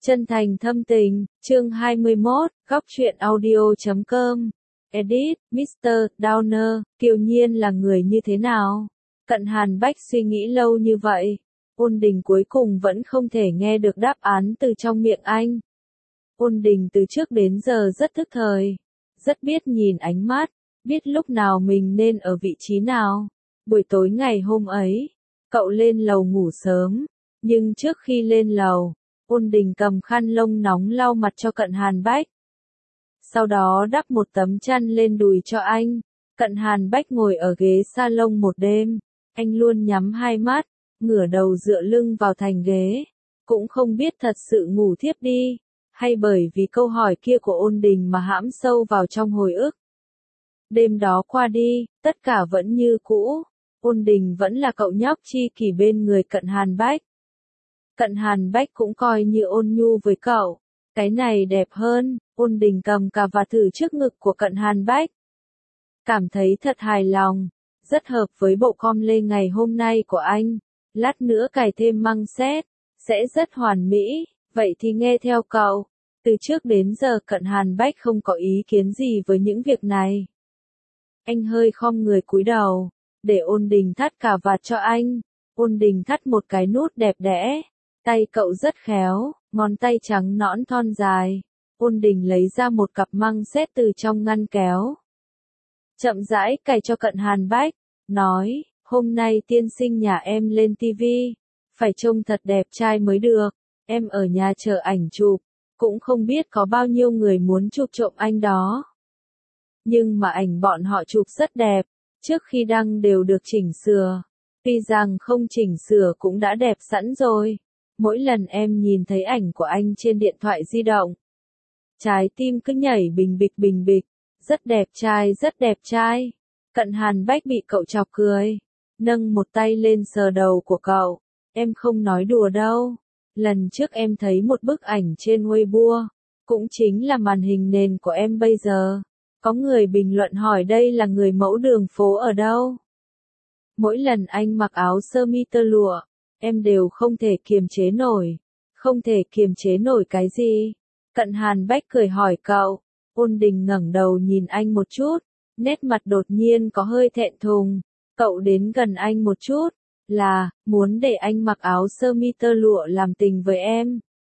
Chân thành thâm tình, chương 21, góc truyện audio.com. Edit, Mr. Downer, Kiều Nhiên là người như thế nào? Cận Hàn Bách suy nghĩ lâu như vậy, Ôn Đình cuối cùng vẫn không thể nghe được đáp án từ trong miệng anh. Ôn Đình từ trước đến giờ rất thức thời, rất biết nhìn ánh mắt, biết lúc nào mình nên ở vị trí nào. Buổi tối ngày hôm ấy, cậu lên lầu ngủ sớm, nhưng trước khi lên lầu, Ôn Đình cầm khăn lông nóng lau mặt cho Cận Hàn Bách. Sau đó đắp một tấm chăn lên đùi cho anh. Cận Hàn Bách ngồi ở ghế salon một đêm, anh luôn nhắm hai mắt, ngửa đầu dựa lưng vào thành ghế, cũng không biết thật sự ngủ thiếp đi, hay bởi vì câu hỏi kia của Ôn Đình mà hãm sâu vào trong hồi ức. Đêm đó qua đi, tất cả vẫn như cũ, Ôn Đình vẫn là cậu nhóc chi kỷ bên người Cận Hàn Bách. Cận Hàn Bách cũng coi như ôn nhu với cậu, cái này đẹp hơn. Ôn Đình cầm cà vạt thử trước ngực của Cận Hàn Bách. Cảm thấy thật hài lòng, rất hợp với bộ com lê ngày hôm nay của anh, lát nữa cài thêm măng xét, sẽ rất hoàn mỹ, vậy thì nghe theo cậu. Từ trước đến giờ Cận Hàn Bách không có ý kiến gì với những việc này. Anh hơi khom người cúi đầu, để Ôn Đình thắt cà vạt cho anh. Ôn Đình thắt một cái nút đẹp đẽ, tay cậu rất khéo, ngón tay trắng nõn thon dài. Ôn Đình lấy ra một cặp măng xét từ trong ngăn kéo, chậm rãi cài cho Cận Hàn Bách, nói, hôm nay tiên sinh nhà em lên tivi, phải trông thật đẹp trai mới được, em ở nhà chờ ảnh chụp, cũng không biết có bao nhiêu người muốn chụp trộm anh đó. Nhưng mà ảnh bọn họ chụp rất đẹp, trước khi đăng đều được chỉnh sửa, tuy rằng không chỉnh sửa cũng đã đẹp sẵn rồi. Mỗi lần em nhìn thấy ảnh của anh trên điện thoại di động, trái tim cứ nhảy bình bịch, rất đẹp trai, rất đẹp trai. Cận Hàn Bách bị cậu chọc cười, nâng một tay lên sờ đầu của cậu, em không nói đùa đâu. Lần trước em thấy một bức ảnh trên Weibo, cũng chính là màn hình nền của em bây giờ. Có người bình luận hỏi đây là người mẫu đường phố ở đâu. Mỗi lần anh mặc áo sơ mi tơ lụa, em đều không thể kiềm chế nổi. Không thể kiềm chế nổi cái gì? Cận Hàn Bách cười hỏi cậu. Ôn Đình ngẩng đầu nhìn anh một chút, nét mặt đột nhiên có hơi thẹn thùng. Cậu đến gần anh một chút, là, muốn để anh mặc áo sơ mi tơ lụa làm tình với em.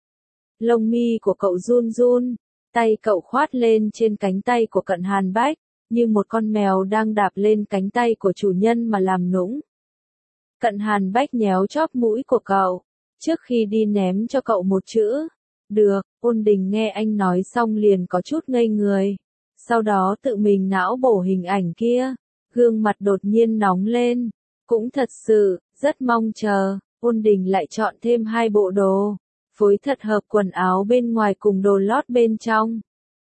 Lông mi của cậu run run, tay cậu khoát lên trên cánh tay của Cận Hàn Bách, như một con mèo đang đạp lên cánh tay của chủ nhân mà làm nũng. Cận Hàn Bách nhéo chóp mũi của cậu, trước khi đi ném cho cậu một chữ. Được. Ôn Đình nghe anh nói xong liền có chút ngây người. Sau đó tự mình não bổ hình ảnh kia, gương mặt đột nhiên nóng lên. Cũng thật sự, rất mong chờ. Ôn Đình lại chọn thêm 2 bộ đồ, phối thật hợp quần áo bên ngoài cùng đồ lót bên trong.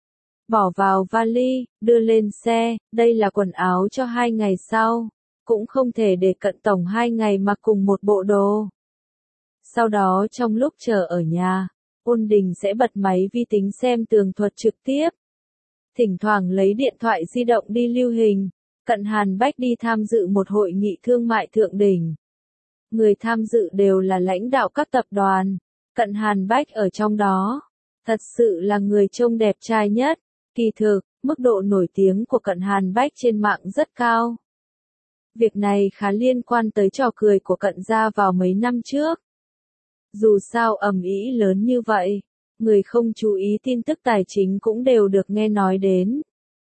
Bỏ vào vali, đưa lên xe, đây là quần áo cho 2 ngày sau. Cũng không thể để Cận tổng 2 ngày mặc cùng một bộ đồ. Sau đó trong lúc chờ ở nhà, Ôn Đình sẽ bật máy vi tính xem tường thuật trực tiếp. Thỉnh thoảng lấy điện thoại di động đi lưu hình. Cận Hàn Bách đi tham dự một hội nghị thương mại thượng đỉnh. Người tham dự đều là lãnh đạo các tập đoàn. Cận Hàn Bách ở trong đó. Thật sự là người trông đẹp trai nhất. Kỳ thực, mức độ nổi tiếng của Cận Hàn Bách trên mạng rất cao. Việc này khá liên quan tới trò cười của Cận gia vào mấy năm trước. Dù sao ầm ĩ lớn như vậy, người không chú ý tin tức tài chính cũng đều được nghe nói đến.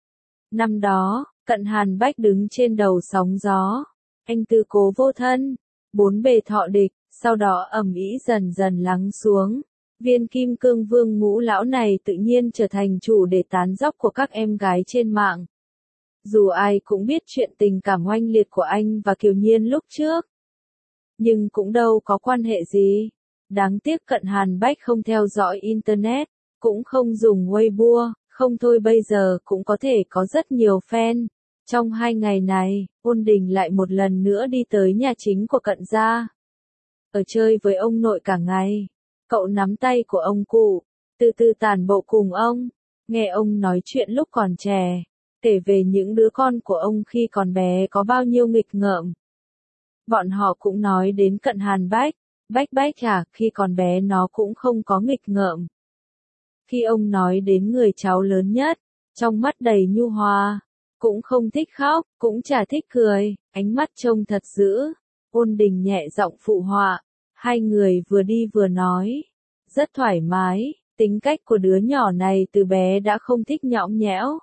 Năm đó, Cận Hàn Bách đứng trên đầu sóng gió, anh tư cố vô thân, 4 bề thọ địch, sau đó ầm ĩ dần dần lắng xuống. Viên kim cương vương Ngũ lão này tự nhiên trở thành chủ đề tán dóc của các em gái trên mạng. Dù ai cũng biết chuyện tình cảm oanh liệt của anh và Kiều Nhiên lúc trước, nhưng cũng đâu có quan hệ gì. Đáng tiếc Cận Hàn Bách không theo dõi Internet, cũng không dùng Weibo, không thôi bây giờ cũng có thể có rất nhiều fan. Trong 2 ngày này, Ôn Đình lại một lần nữa đi tới nhà chính của Cận gia. Ở chơi với ông nội cả ngày. Cậu nắm tay của ông cụ, từ từ tản bộ cùng ông, nghe ông nói chuyện lúc còn trẻ, kể về những đứa con của ông khi còn bé có bao nhiêu nghịch ngợm. Bọn họ cũng nói đến Cận Hàn Bách, Bách Bách à, khi còn bé nó cũng không có nghịch ngợm. Khi ông nói đến người cháu lớn nhất, trong mắt đầy nhu hòa, cũng không thích khóc, cũng chả thích cười, ánh mắt trông thật dữ. Ôn Đình nhẹ giọng phụ họa, hai người vừa đi vừa nói, rất thoải mái, tính cách của đứa nhỏ này từ bé đã không thích nhõng nhẽo.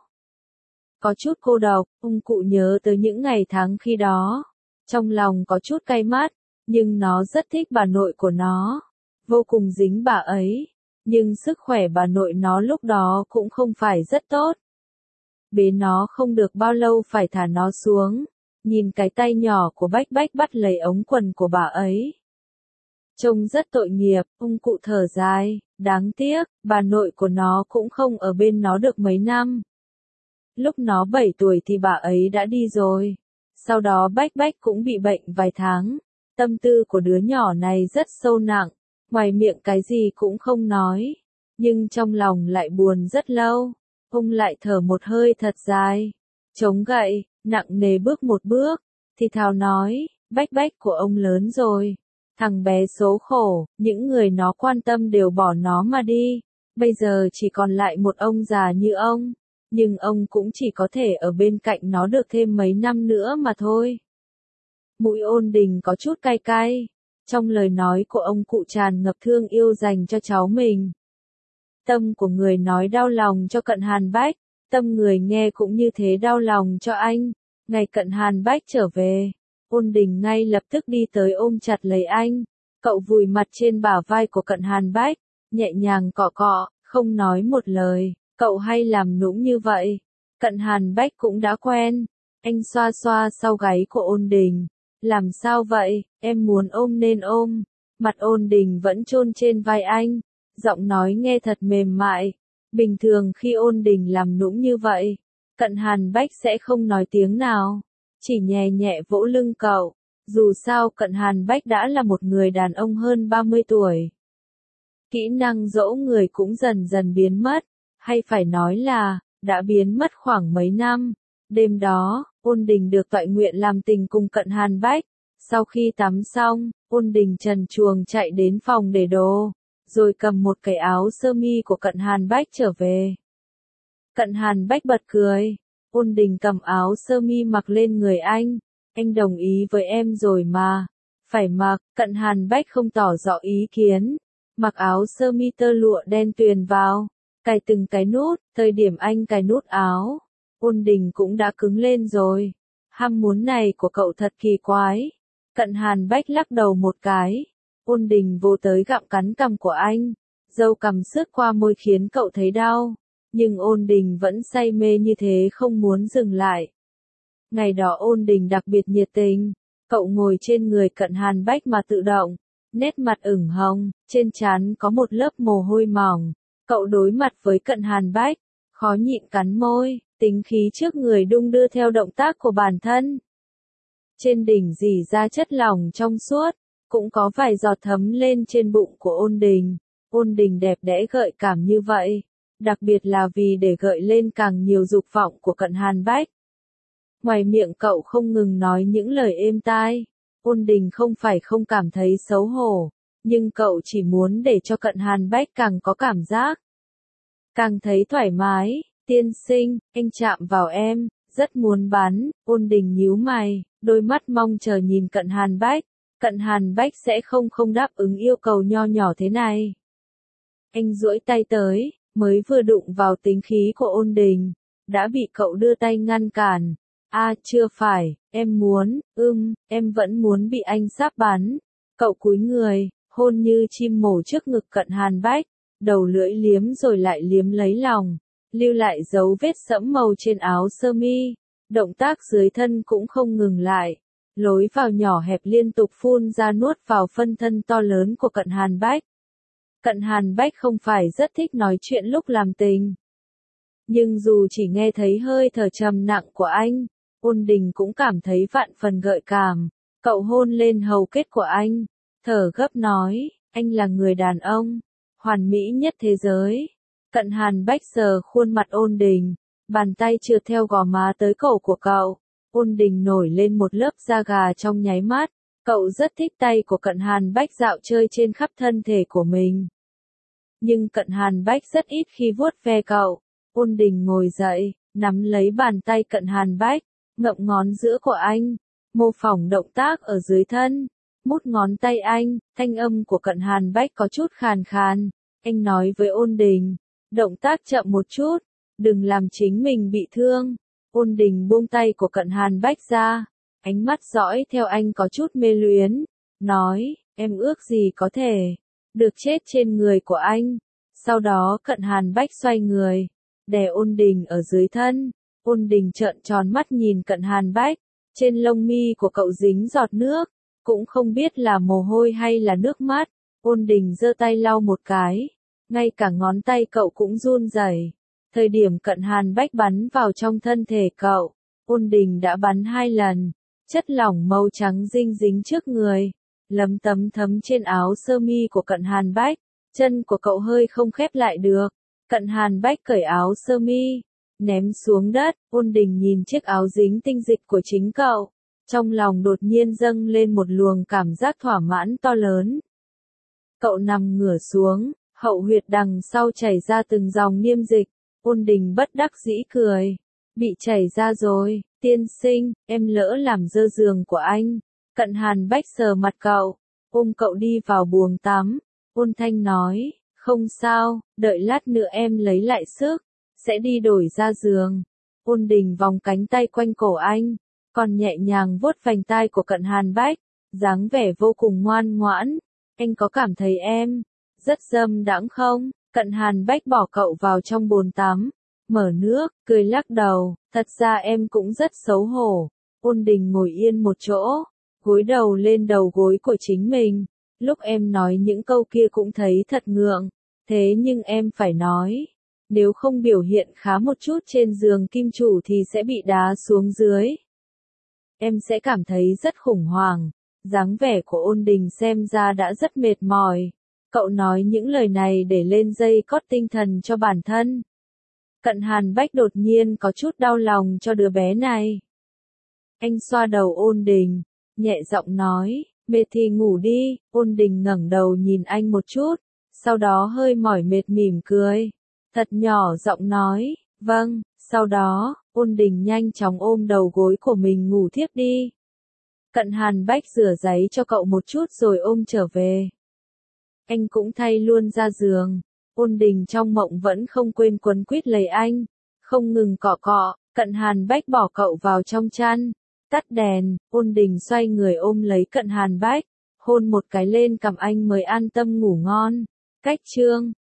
Có chút cô độc, ông cụ nhớ tới những ngày tháng khi đó, trong lòng có chút cay mắt, nhưng nó rất thích bà nội của nó, vô cùng dính bà ấy, nhưng sức khỏe bà nội nó lúc đó cũng không phải rất tốt. Bế nó không được bao lâu phải thả nó xuống, nhìn cái tay nhỏ của Bách Bách bắt lấy ống quần của bà ấy. Trông rất tội nghiệp, ông cụ thở dài, đáng tiếc, bà nội của nó cũng không ở bên nó được mấy năm. Lúc nó 7 tuổi thì bà ấy đã đi rồi. Sau đó Bách Bách cũng bị bệnh vài tháng. Tâm tư của đứa nhỏ này rất sâu nặng, ngoài miệng cái gì cũng không nói, nhưng trong lòng lại buồn rất lâu. Ông lại thở một hơi thật dài, chống gậy, nặng nề bước một bước, thì thào nói, Bách Bách của ông lớn rồi. Thằng bé số khổ, những người nó quan tâm đều bỏ nó mà đi. Bây giờ chỉ còn lại một ông già như ông. Nhưng ông cũng chỉ có thể ở bên cạnh nó được thêm mấy năm nữa mà thôi. Mũi Ôn Đình có chút cay cay. Trong lời nói của ông cụ tràn ngập thương yêu dành cho cháu mình. Tâm của người nói đau lòng cho Cận Hàn Bách, tâm người nghe cũng như thế đau lòng cho anh. Ngày Cận Hàn Bách trở về, Ôn Đình ngay lập tức đi tới ôm chặt lấy anh. Cậu vùi mặt trên bả vai của Cận Hàn Bách, nhẹ nhàng cọ cọ, không nói một lời. Cậu hay làm nũng như vậy. Cận Hàn Bách cũng đã quen. Anh xoa xoa sau gáy của Ôn Đình. Làm sao vậy, em muốn ôm nên ôm. Mặt Ôn Đình vẫn chôn trên vai anh. Giọng nói nghe thật mềm mại. Bình thường khi Ôn Đình làm nũng như vậy, Cận Hàn Bách sẽ không nói tiếng nào. Chỉ nhẹ nhẹ vỗ lưng cậu. Dù sao Cận Hàn Bách đã là một người đàn ông hơn 30 tuổi. Kỹ năng dỗ người cũng dần dần biến mất. Hay phải nói là, đã biến mất khoảng mấy năm. Đêm đó, Ôn Đình được toại nguyện làm tình cùng Cận Hàn Bách. Sau khi tắm xong, Ôn Đình trần truồng chạy đến phòng để đồ, rồi cầm một cái áo sơ mi của Cận Hàn Bách trở về. Cận Hàn Bách bật cười. Ôn Đình cầm áo sơ mi mặc lên người anh. Anh đồng ý với em rồi mà. Phải mặc, Cận Hàn Bách không tỏ rõ ý kiến. Mặc áo sơ mi tơ lụa đen tuyền vào. Cài từng cái nút, thời điểm anh cài nút áo, Ôn Đình cũng đã cứng lên rồi. Ham muốn này của cậu thật kỳ quái. Cận Hàn Bách lắc đầu một cái. Ôn Đình vô tới gặm cắn cằm của anh. Dâu cằm sướt qua môi khiến cậu thấy đau. Nhưng Ôn Đình vẫn say mê như thế không muốn dừng lại. Ngày đó Ôn Đình đặc biệt nhiệt tình. Cậu ngồi trên người Cận Hàn Bách mà tự động. Nét mặt ửng hồng, trên trán có một lớp mồ hôi mỏng. Cậu đối mặt với Cận Hàn Bách, khó nhịn cắn môi, tính khí trước người đung đưa theo động tác của bản thân. Trên đỉnh rỉ ra chất lỏng trong suốt, cũng có vài giọt thấm lên trên bụng của Ôn Đình. Ôn Đình đẹp đẽ gợi cảm như vậy, đặc biệt là vì để gợi lên càng nhiều dục vọng của Cận Hàn Bách. Ngoài miệng cậu không ngừng nói những lời êm tai, Ôn Đình không phải không cảm thấy xấu hổ. Nhưng cậu chỉ muốn để cho Cận Hàn Bách càng có cảm giác. Càng thấy thoải mái, tiên sinh, anh chạm vào em, rất muốn bắn. Ôn Đình nhíu mày, đôi mắt mong chờ nhìn Cận Hàn Bách. Cận Hàn Bách sẽ không đáp ứng yêu cầu nho nhỏ thế này. Anh duỗi tay tới, mới vừa đụng vào tính khí của Ôn Đình, đã bị cậu đưa tay ngăn cản. Chưa phải, em muốn, em vẫn muốn bị anh sáp bắn. Cậu cúi người, hôn như chim mổ trước ngực Cận Hàn Bách, đầu lưỡi liếm rồi lại liếm lấy lòng, lưu lại dấu vết sẫm màu trên áo sơ mi. Động tác dưới thân cũng không ngừng lại, lối vào nhỏ hẹp liên tục phun ra nuốt vào phân thân to lớn của Cận Hàn Bách. Cận Hàn Bách không phải rất thích nói chuyện lúc làm tình. Nhưng dù chỉ nghe thấy hơi thở trầm nặng của anh, Ôn Đình cũng cảm thấy vạn phần gợi cảm. Cậu hôn lên hầu kết của anh, thở gấp nói, anh là người đàn ông hoàn mỹ nhất thế giới. Cận Hàn Bách sờ khuôn mặt Ôn Đình, bàn tay trượt theo gò má tới cổ của cậu. Ôn Đình nổi lên một lớp da gà trong nháy mắt, Cậu rất thích tay của Cận Hàn Bách dạo chơi trên khắp thân thể của mình. Nhưng Cận Hàn Bách rất ít khi vuốt ve cậu. Ôn Đình ngồi dậy, nắm lấy bàn tay Cận Hàn Bách, ngậm ngón giữa của anh, mô phỏng động tác ở dưới thân, mút ngón tay anh, thanh âm của Cận Hàn Bách có chút khàn khàn. Anh nói với Ôn Đình, động tác chậm một chút, đừng làm chính mình bị thương. Ôn Đình buông tay của Cận Hàn Bách ra, ánh mắt dõi theo anh có chút mê luyến, nói, em ước gì có thể được chết trên người của anh. Sau đó Cận Hàn Bách xoay người, đè Ôn Đình ở dưới thân. Ôn Đình trợn tròn mắt nhìn Cận Hàn Bách, trên lông mi của cậu dính giọt nước, cũng không biết là mồ hôi hay là nước mắt. Ôn Đình giơ tay lau một cái, ngay cả ngón tay cậu cũng run rẩy. Thời điểm Cận Hàn Bách bắn vào trong thân thể cậu, Ôn Đình đã bắn 2 lần, chất lỏng màu trắng dinh dính trước người, lấm tấm thấm trên áo sơ mi của Cận Hàn Bách, chân của cậu hơi không khép lại được. Cận Hàn Bách cởi áo sơ mi, ném xuống đất. Ôn Đình nhìn chiếc áo dính tinh dịch của chính cậu, trong lòng đột nhiên dâng lên một luồng cảm giác thỏa mãn to lớn. Cậu nằm ngửa xuống, hậu huyệt đằng sau chảy ra từng dòng niêm dịch. Ôn Đình bất đắc dĩ cười, bị chảy ra rồi, tiên sinh, em lỡ làm dơ giường của anh. Cận Hàn Bách sờ mặt cậu, ôm cậu đi vào buồng tắm. Ôn Thanh nói, không sao, đợi lát nữa em lấy lại sức, sẽ đi đổi ra giường. Ôn Đình vòng cánh tay quanh cổ anh, còn nhẹ nhàng vuốt vành tai của Cận Hàn Bách, dáng vẻ vô cùng ngoan ngoãn. Anh có cảm thấy em rất dâm đãng không? Cận Hàn Bách bỏ cậu vào trong bồn tắm, mở nước, cười lắc đầu, thật ra em cũng rất xấu hổ. Ôn Đình ngồi yên một chỗ, gối đầu lên đầu gối của chính mình. Lúc em nói những câu kia cũng thấy thật ngượng, thế nhưng em phải nói, nếu không biểu hiện khá một chút trên giường kim chủ thì sẽ bị đá xuống dưới. Em sẽ cảm thấy rất khủng hoảng. Dáng vẻ của Ôn Đình xem ra đã rất mệt mỏi. Cậu nói những lời này để lên dây cót tinh thần cho bản thân. Cận Hàn Bách đột nhiên có chút đau lòng cho đứa bé này. Anh xoa đầu Ôn Đình, nhẹ giọng nói, mệt thì ngủ đi. Ôn Đình ngẩng đầu nhìn anh một chút, sau đó hơi mỏi mệt mỉm cười, thật nhỏ giọng nói, vâng. Sau đó, Ôn Đình nhanh chóng ôm đầu gối của mình ngủ thiếp đi. Cận Hàn Bách rửa giấy cho cậu một chút rồi ôm trở về. Anh cũng thay luôn ra giường. Ôn Đình trong mộng vẫn không quên quấn quýt lấy anh, không ngừng cọ cọ. Cận Hàn Bách bỏ cậu vào trong chăn, tắt đèn. Ôn Đình xoay người ôm lấy Cận Hàn Bách, hôn một cái lên cằm anh mới an tâm ngủ ngon. Cách chương